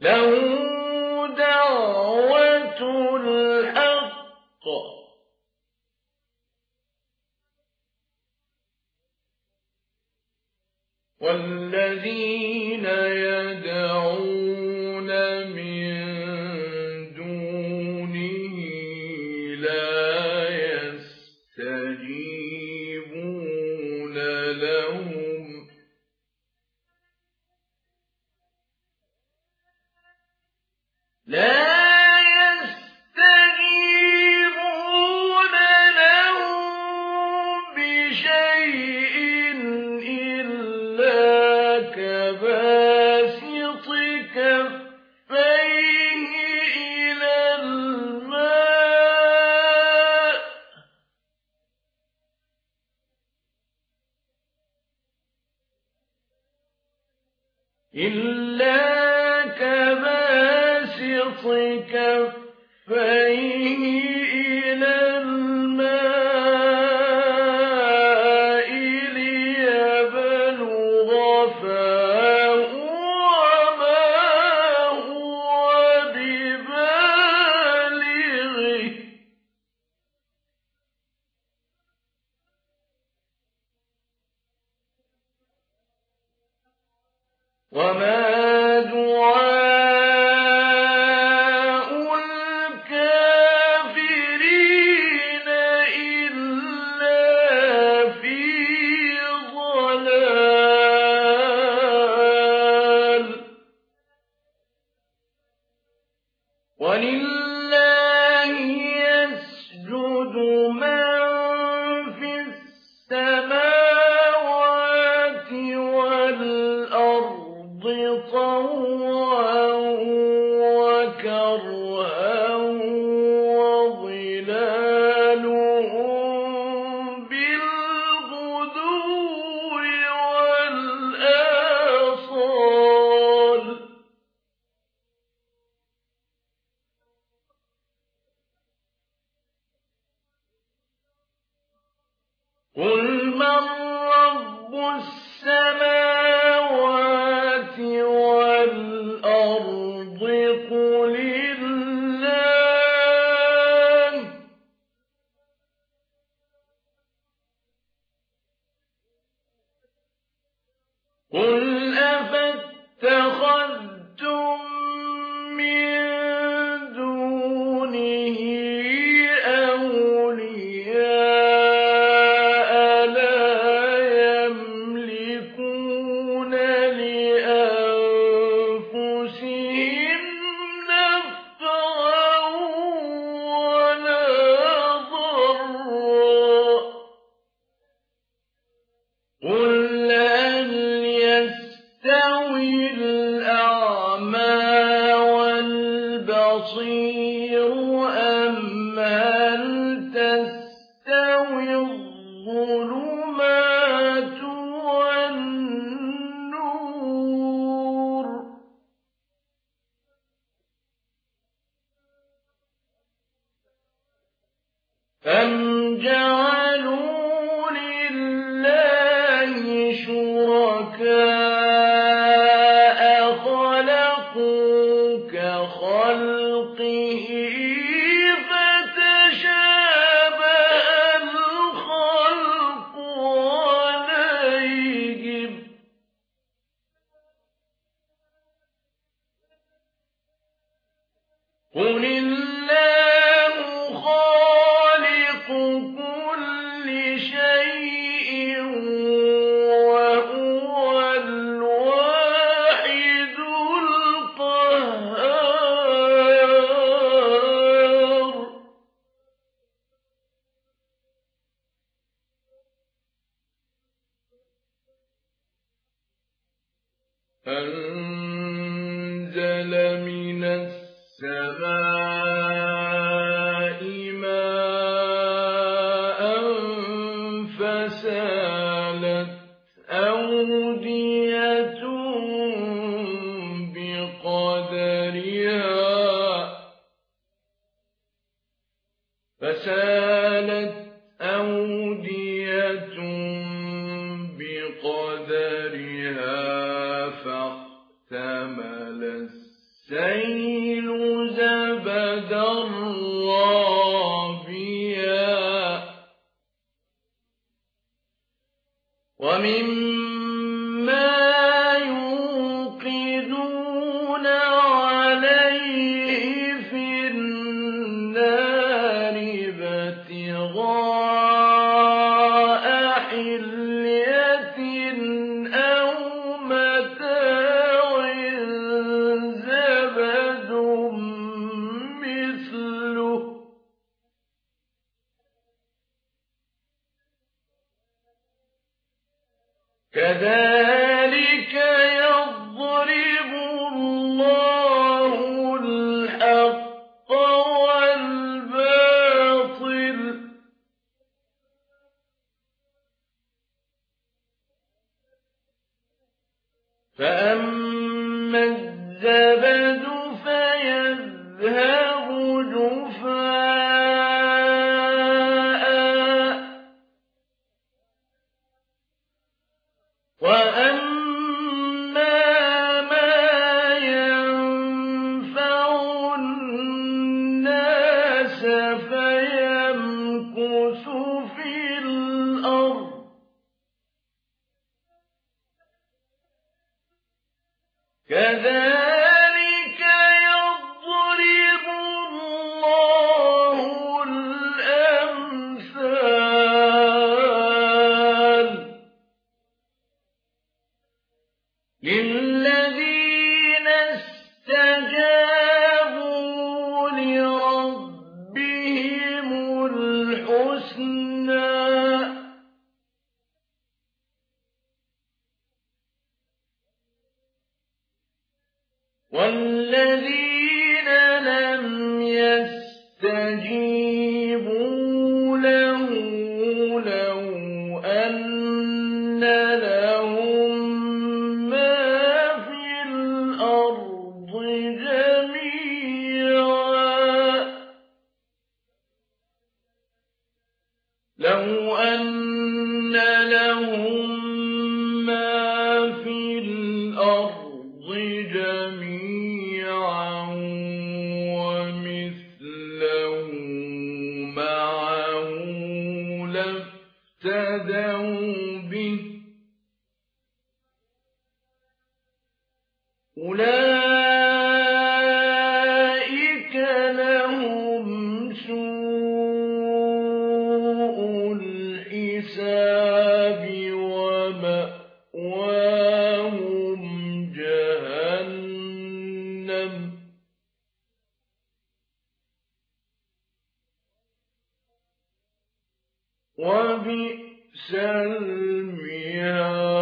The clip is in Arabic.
له دعوة الحق والذين يدعون من دونه لا يستجيبون لهم بشيء إلا كباسط كفيه إلى الماء ليبلغ فاه وما هو ببالغه وما دعاء الكافرين إلا في ضلال ولله يسجد من في السماوات والأرض طوعا وكرها وظلالهم بالغدو والآصال قل من رب السماوات والأرض قل الله قل أفاتخذتم من دونه أولياء لا يملكون لأنفسهم نفعا ولا ضرا قل هل يستوي الأعمى والبصير أم هل تستوي الظلمات والنور أم جعلوا لله شركاء خلقوا كخلقه فتشابه الخلق عليهم قل الله خالق كل شيء وهو الواحد القهار أنزل من السماء ماء فسالت أودية بقدرها فاحتمل السبيل فأما الزبد فيذهب جفاء وأما ما ينفع الناس فيمكث في الأرض كذلك يضرب الله الأمثال للذين استجابوا لربهم الحسنى والذين لم يستجيبوا له لو أن لهم ما في الأرض جميعا لو أن لهم ما في الأرض جميعا ومثله معه لافتدوا به أولئك لهم سوء الحساب ومأواهم جهنم وبئس المهاد